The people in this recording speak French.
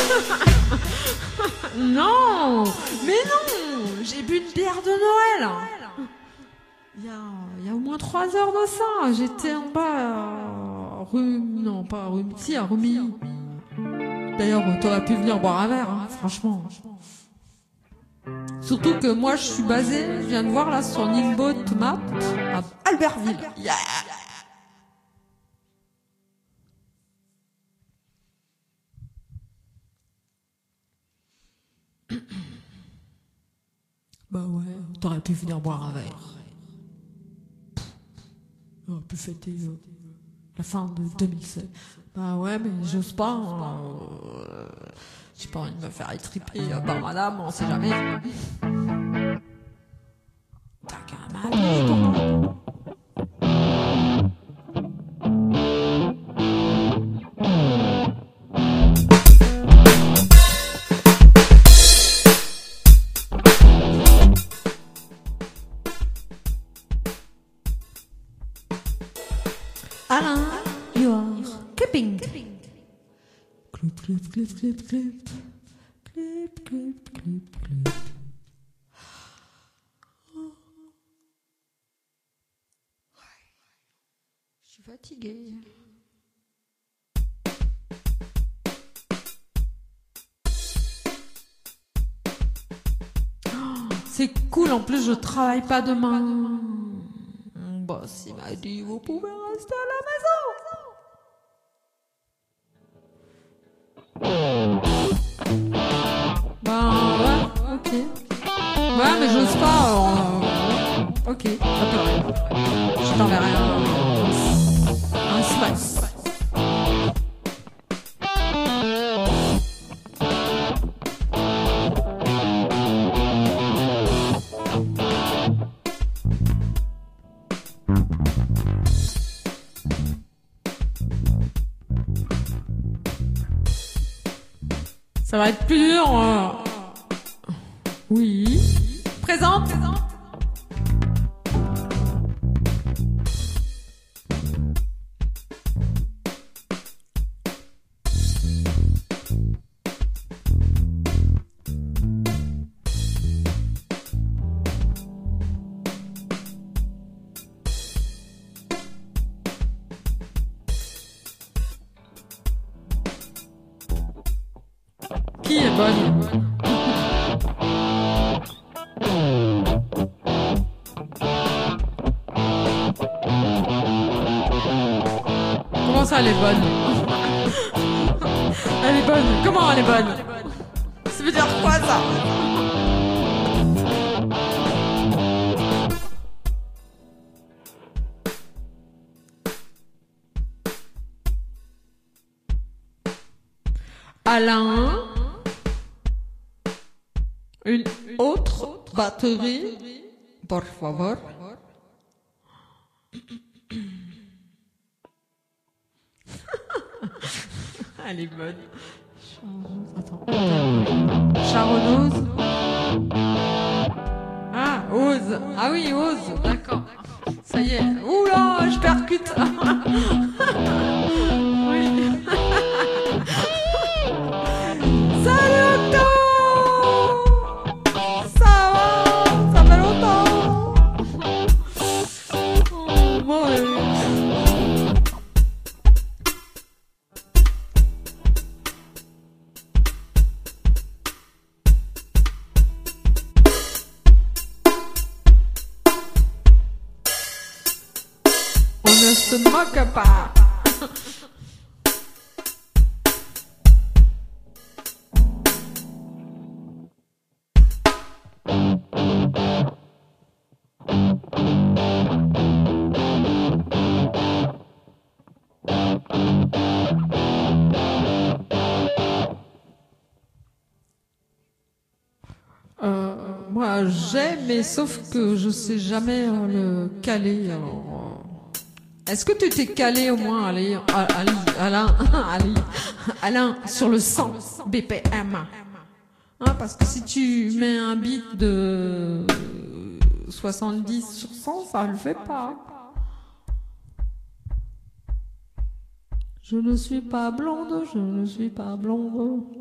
Non, mais non, j'ai bu une bière de Noël. Il y a au moins 3 heures de ça. J'étais en bas non, pas à Rumi, si, à Rumi. D'ailleurs, t'aurais pu venir boire un verre, hein, franchement. Surtout que moi, je suis basée, je viens de voir là sur Nimboat Map, à Albertville. Yeah. Bah ouais, t'aurais pu venir boire un verre. On aurait pu fêter la fin de 2016. Bah ouais, mais j'ose pas. J'ai pas envie de me faire étriper par madame, on sait jamais. T'as qu'un mal, toi. Alain, you are clipping. Clip, clip, clip, clip, clip. Clip, clip, clip, clip. Je suis fatiguée. C'est cool, en plus je travaille pas demain. Mon boss il m'a dit vous pouvez rester à la maison. Ben ouais, ok. Ouais mais j'ose pas alors. Ok, ça peut rien. Je t'enverrai un slice. Ça va être plus dur. Oui. Présente. Qui est bonne? Comment ça, elle est bonne? Elle est bonne. Comment elle est bonne? Ça veut dire quoi, ça? Alain, une autre batterie, por favor. Elle est bonne. Attends. Charonose. Ah, Ose. Ah oui, Ose. D'accord. Ça y est. Oula, je percute. Oui. Salut Octo. Ça va? Ça fait longtemps. Oh, bon, on ne se moque pas. Moi j'ai, mais sauf que je sais jamais le caler. Alors, est-ce que tu t'es calé au moins, Alain, sur le 100 BPM, hein, parce que si tu mets un beat de 70 sur 100, ça le fait pas. Je ne suis pas blonde, je ne suis pas blonde.